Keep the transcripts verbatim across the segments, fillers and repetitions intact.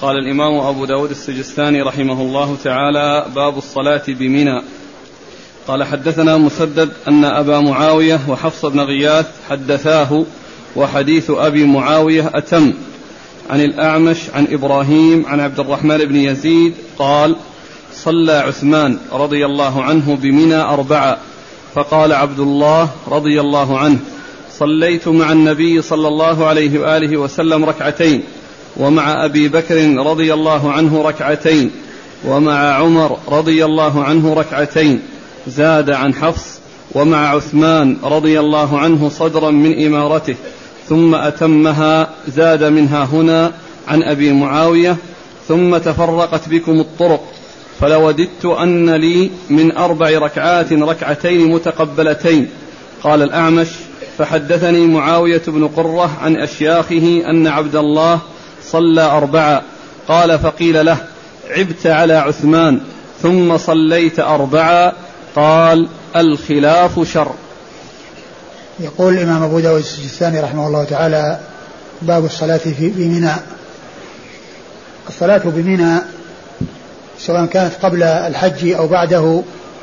قال الإمام أبو داود السجستاني رحمه الله تعالى: باب الصلاة بمنى. قال: حدثنا مسدد أن أبا معاوية وحفص بن غياث حدثاه، وحديث أبي معاوية أتم، عن الأعمش عن إبراهيم عن عبد الرحمن بن يزيد قال: صلى عثمان رضي الله عنه بمنى أربعة، فقال عبد الله رضي الله عنه: صليت مع النبي صلى الله عليه وآله وسلم ركعتين، ومع أبي بكر رضي الله عنه ركعتين، ومع عمر رضي الله عنه ركعتين، زاد عن حفص: ومع عثمان رضي الله عنه صدرا من إمارته، ثم أتمها، زاد منها هنا عن أبي معاوية: ثم تفرقت بكم الطرق، فلوددت أن لي من أربع ركعات ركعتين متقبلتين. قال الأعمش: فحدثني معاوية بن قرة عن أشياخه أن عبد الله صلى أربعة. قال: فقيل له: عبت على عثمان ثم صليت أربعة. قال: الخلاف شر. يقول الإمام أبو داود السجستاني رحمه الله تعالى: باب الصلاة في بمنى. الصلاة بمنى سواء كانت قبل الحج أو بعده،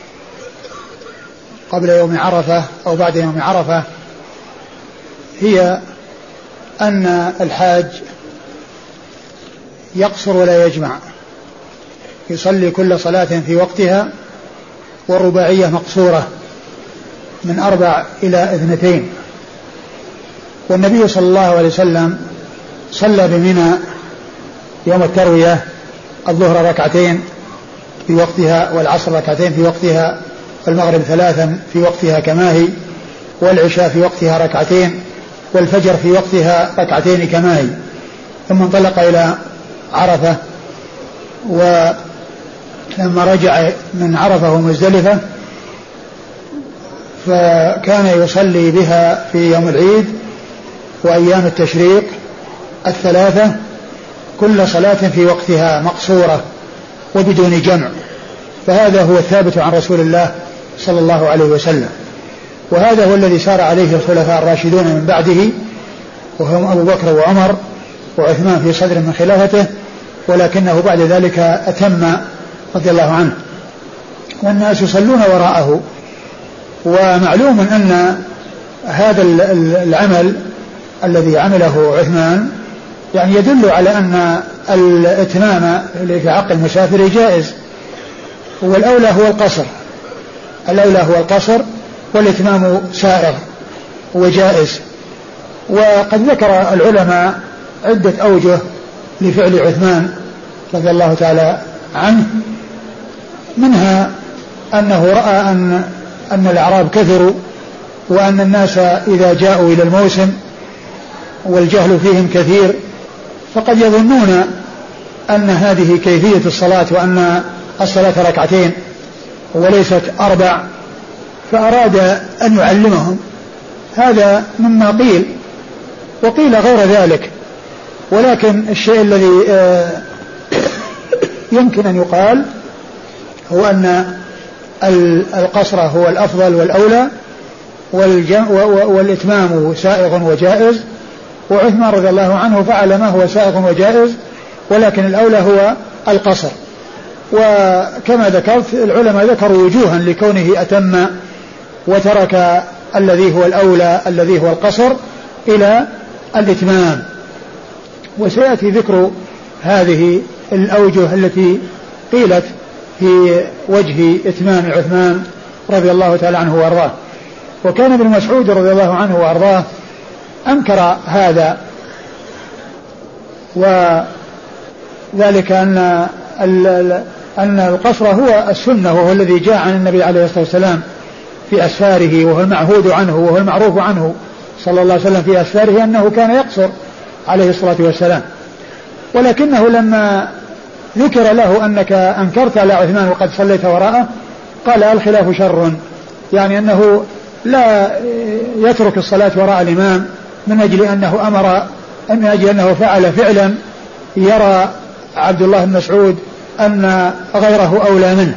قبل يوم عرفة أو بعد يوم عرفة، هي أن الحاج يقصر ولا يجمع، يصلي كل صلاة في وقتها، والرباعية مقصورة من أربع إلى اثنتين. والنبي صلى الله عليه وسلم صلى بمنى يوم التروية الظهر ركعتين في وقتها، والعصر ركعتين في وقتها، والمغرب ثلاثا في وقتها كما هي، والعشاء في وقتها ركعتين، والفجر في وقتها ركعتين كما هي. ثم انطلق إلى عرفة، ولما رجع من عرفة ومزدلفة فكان يصلي بها في يوم العيد وأيام التشريق الثلاثة كل صلاة في وقتها مقصورة وبدون جمع، فهذا هو الثابت عن رسول الله صلى الله عليه وسلم، وهذا هو الذي سار عليه الخلفاء الراشدون من بعده، وهم أبو بكر وعمر وعثمان في صدر من خلافته، ولكنه بعد ذلك أتم رضي الله عنه، والناس يصلون وراءه. ومعلوم أن هذا العمل الذي عمله عثمان يعني يدل على أن الإتمام في حق المسافر جائز، والأولى هو القصر، الأولى هو القصر والإتمام سائغ وجائز. وقد ذكر العلماء عدة أوجه لفعل عثمان رضي الله تعالى عنه، منها أنه رأى أن أن الأعراب كثروا، وأن الناس إذا جاءوا إلى الموسم والجهل فيهم كثير فقد يظنون أن هذه كيفية الصلاة، وأن الصلاة ركعتين وليست أربع، فأراد أن يعلمهم. هذا مما قيل، وقيل غير ذلك، ولكن الشيء الذي يمكن أن يقال هو أن القصر هو الأفضل والأولى، والإتمام سائغ وجائز، وعثمان رضي الله عنه فعل ما هو سائغ وجائز، ولكن الأولى هو القصر. وكما ذكرت العلماء ذكروا وجوها لكونه أتم وترك الذي هو الأولى الذي هو القصر إلى الإتمام، وسيأتي ذكر هذه الأوجه التي قيلت في وجه إتمام عثمان رضي الله تعالى عنه وأرضاه. وكان ابن مسعود رضي الله عنه وأرضاه أنكر هذا، وذلك أن أن القصر هو السنة، وهو الذي جاء عن النبي عليه الصلاة والسلام في أسفاره، وهو المعهود عنه وهو المعروف عنه صلى الله عليه وسلم في أسفاره أنه كان يقصر عليه الصلاة والسلام. ولكنه لما ذكر له أنك أنكرت على عثمان وقد صليت وراءه قال: الخلاف شر، يعني أنه لا يترك الصلاة وراء الإمام من أجل أنه أمر، من أجل أنه فعل فعلا يرى عبد الله بن مسعود أن غيره أولى منه،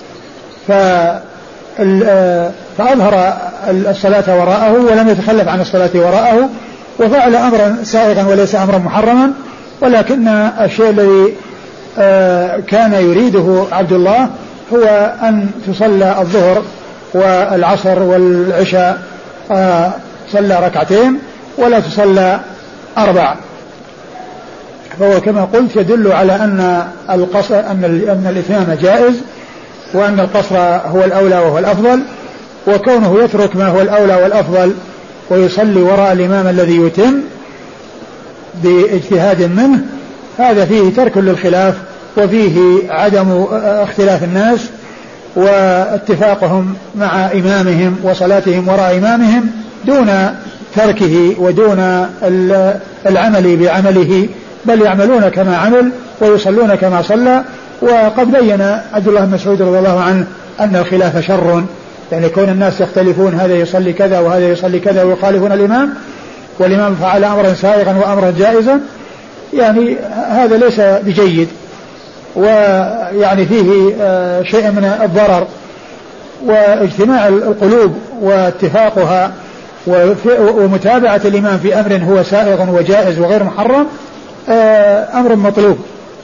فأظهر الصلاة وراءه ولم يتخلف عن الصلاة وراءه، وفعل أمرا سائغا وليس أمرا محرما، ولكن الشيء الذي كان يريده عبد الله هو أن تصلى الظهر والعصر والعشاء صلى ركعتين ولا تصلى أربع. فهو كما قلت يدل على أن القصر أن أن الإتمام جائز، وأن القصر هو الأولى وهو الأفضل، وكونه يترك ما هو الأولى والأفضل ويصلي وراء الإمام الذي يتم باجتهاد منه، هذا فيه ترك للخلاف، وفيه عدم اختلاف الناس واتفاقهم مع إمامهم وصلاتهم وراء إمامهم دون تركه ودون العمل بعمله، بل يعملون كما عمل ويصلون كما صلى. وقد بين عبد الله بن مسعود رضي الله عنه أن الخلاف شر، يعني كون الناس يختلفون هذا يصلي كذا وهذا يصلي كذا ويخالفون الإمام، والإمام فعل أمرا سائغا وأمرا جائزا، يعني هذا ليس بجيد، ويعني فيه شيء من الضرر. واجتماع القلوب واتفاقها ومتابعة الإمام في أمر هو سائغ وجائز وغير محرم أمر مطلوب.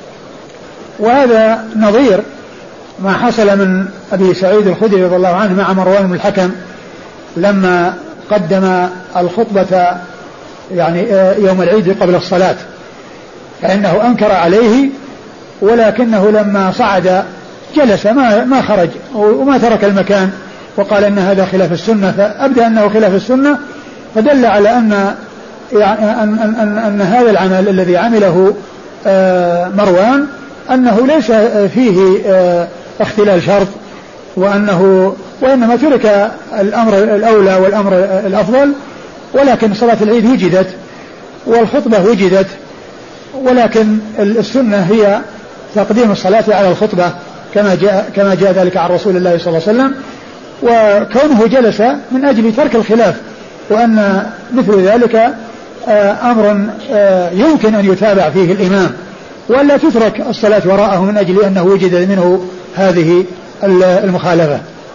وهذا نظير ما حصل من أبي سعيد الخدري رضي الله عنه مع مروان بن الحكم لما قدم الخطبة يعني يوم العيد قبل الصلاة، فإنه أنكر عليه، ولكنه لما صعد جلس ما ما خرج وما ترك المكان، وقال أن هذا خلاف السنة، فأبدأ أنه خلاف السنة، فدل على أن يعني أن, أن, أن, أن هذا العمل الذي عمله مروان أنه ليس فيه اختلال شرط، وأنه وإنما ترك الأمر الأولى والأمر الأفضل، ولكن صلاة العيد وجدت والخطبة وجدت، ولكن السنة هي تقديم الصلاة على الخطبة كما جاء كما جاء ذلك عن رسول الله صلى الله عليه وسلم، وكونه جلس من أجل ترك الخلاف، وأن مثل ذلك أمر يمكن أن يتابع فيه الإمام، ولا تترك الصلاة وراءه من أجل أنه وجد منه هذه المخالفة.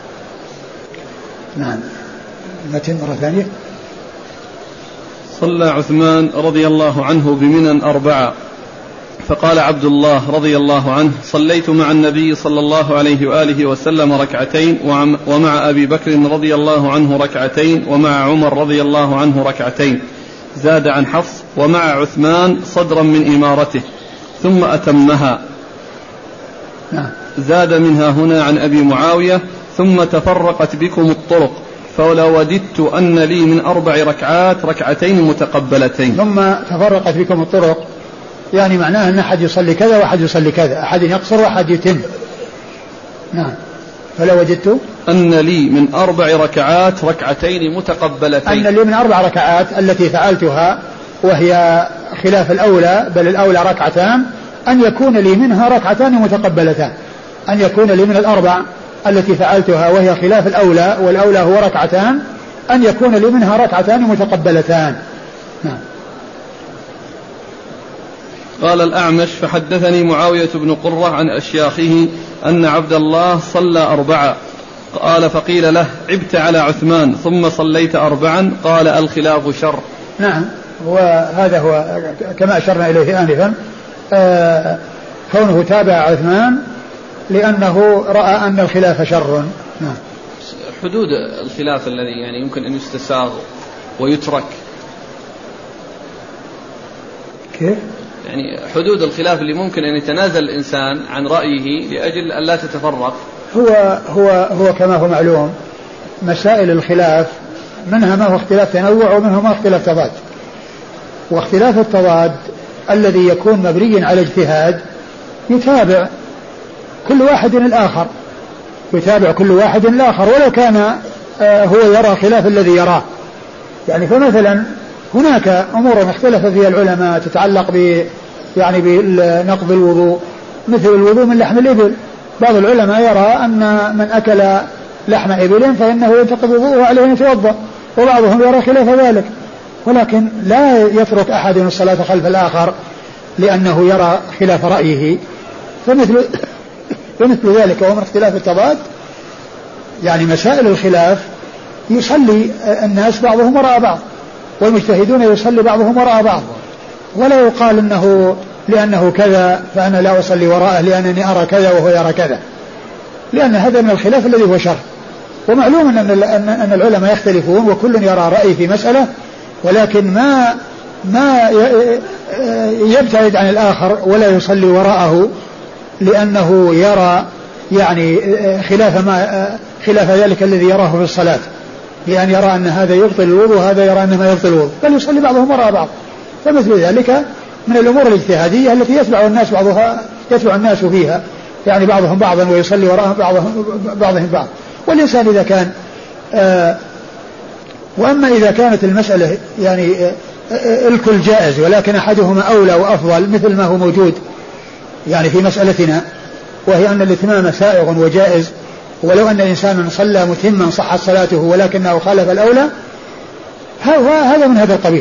نعم. متن مرة ثانية. صلى عثمان رضي الله عنه بمنى أربعة، فقال عبد الله رضي الله عنه: صليت مع النبي صلى الله عليه وآله وسلم ركعتين، ومع أبي بكر رضي الله عنه ركعتين، ومع عمر رضي الله عنه ركعتين. زاد عن حفص: ومع عثمان صدرا من إمارته، ثم أتمها. زاد منها هنا عن أبي معاوية: ثم تفرقت بكم الطرق، فلو وددت أن لي من أربع ركعات ركعتين متقبلتين. ثم تفرقت بكم الطرق، يعني معناه أن أحد يصلي كذا وأحد يصلي كذا، أحد يقصر وأحد يتم. نعم. فلو وجدت أن لي من أربع ركعات ركعتين متقبلتين، أن لي من أربع ركعات التي فعلتها وهي خلاف الأولى، بل الأولى ركعتان، أن يكون لي منها ركعتان متقبلتان، أن يكون لي من الأربع التي فعلتها وهي خلاف الأولى والأولى هو ركعتان، أن يكون لي منها ركعتان متقبلتان. نعم. قال الأعمش: فحدثني معاوية بن قرة عن أشياخه أن عبد الله صلى أربعة. قال: فقيل له: عبت على عثمان ثم صليت أربعا. قال: الخلاف شر. نعم. وهذا هو كما أشرنا إليه آنفا، آه كونه تابع عثمان لأنه رأى أن الخلاف شر. نعم. حدود الخلاف الذي يعني يمكن أن يستساغ ويترك، كيف؟ يعني حدود الخلاف اللي ممكن أن يتنازل الإنسان عن رأيه لأجل أن لا تتفرق. هو هو هو كما هو معلوم، مسائل الخلاف منها ما هو اختلاف تنوع ومنها ما هو اختلاف تضاد. واختلاف التضاد الذي يكون مبنيا على اجتهاد يتابع كل واحد الآخر، يتابع كل واحد الآخر ولو كان هو يرى خلاف الذي يراه. يعني فمثلا هناك أمور اختلف فيها العلماء تتعلق ب يعني بنقض الوضوء، مثل الوضوء من لحم الإبل. بعض العلماء يرى أن من أكل لحم إبل فإنه ينتقض وضوءه عليه أن يتوضأ، وبعضهم يرى خلاف ذلك، ولكن لا يترك أحد الصلاة خلف الآخر لأنه يرى خلاف رأيه. فمثل فمثل ذلك ومن اختلاف التضاد، يعني مسائل الخلاف يصلي الناس بعضهم وراء بعض، والمجتهدون يصلي بعضهم وراء بعض، ولا يقال انه لأنه كذا فأنا لا أصلي وراءه لأنني أرى كذا وهو يرى كذا، لأن هذا من الخلاف الذي هو شر. ومعلوم أن أن العلماء يختلفون وكل يرى رأي في مسألة، ولكن ما ما يبتعد عن الآخر ولا يصلي وراءه لأنه يرى يعني خلاف ما خلاف ذلك الذي يراه في الصلاة، لأن يرى أن هذا يبطل الوضوء وهذا يرى أنه ما يبطل الوضوء، بل يصلي بعضهم وراء بعض. فمثل ذلك من الأمور الاجتهادية التي يتبع الناس بعضها يتبع الناس فيها، يعني بعضهم بعضا ويصلي وراءهم بعضهم بعضهم بعض. والإنسان إذا كان آه وأما إذا كانت المسألة يعني آه الكل جائز ولكن أحدهما أولى وأفضل مثل ما هو موجود يعني في مسألتنا، وهي أن الإتمام سائغ وجائز، ولو أن إنسانا صلى متما صحت صلاته ولكنه خالف الأولى، هذا من هذا القبيل.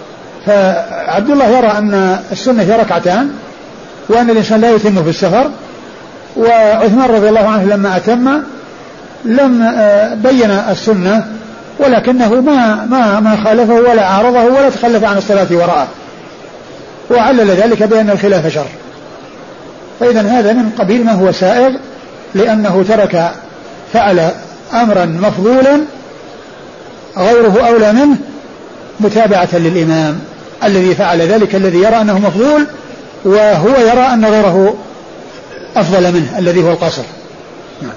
فعبد الله يرى أن السنة هي ركعتان وأن الإنسان لا يتم في السفر، وعثمان رضي الله عنه لما أتم لم بين السنة ولكنه ما ما ما خالفه ولا عارضه ولا تخلف عن الصلاة وراءه، وعلل ذلك بأن الخلاف شر. فإذا هذا من قبيل ما هو سائغ، لأنه ترك فعل أمرا مفضولا غيره أولى منه متابعة للإمام الذي فعل ذلك الذي يرى أنه مفضول، وهو يرى أن غيره أفضل منه الذي هو القصر. نعم.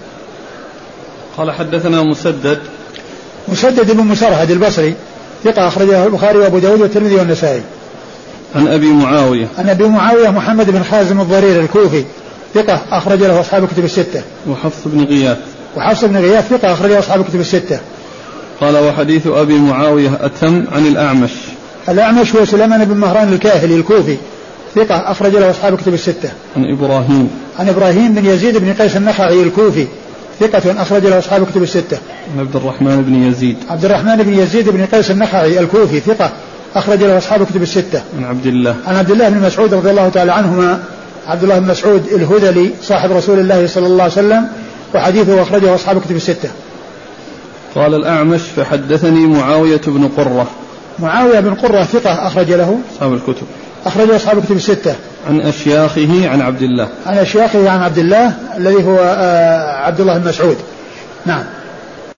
قال حدثنا مسدد مسدد بن مسرهد البصري ثقة أخرجه البخاري وأبو داود والترمذي والنسائي. عن أبي معاوية عن أبي معاوية محمد بن خازم الضرير الكوفي ثقة أخرج له أصحاب الكتب الستة. وحفص بن غياث وحفص بن غياث ثقة أخرج له أصحاب الكتب الستة. قال وحديث أبي معاوية أتم عن الأعمش. الأعمش هو سليمان بن مهران الكاهلي الكوفي ثقة أخرج له أصحاب الكتب الستة. عن إبراهيم عن إبراهيم بن يزيد بن قيس النخعي الكوفي ثقة أخرج له أصحاب الكتب الستة. عن عبد الرحمن بن يزيد عبد الرحمن بن يزيد بن قيس النخعي الكوفي ثقة أخرج له أصحاب الكتب الستة. عن عبد الله عن عبد الله بن مسعود رضي الله تعالى عنهما، عبد الله بن مسعود الهذلي صاحب رسول الله صلى الله عليه وسلم، وحديثه أخرجه أصحاب الكتب الستة. قال الأعمش فحدثني معاوية بن قرة. معاوية بن قرة ثقة أخرج له أصحاب الكتب أخرج أصحاب الكتب الستة. عن أشياخه عن عبد الله عن أشياخه عن عبد الله الذي هو عبد الله بن مسعود. نعم.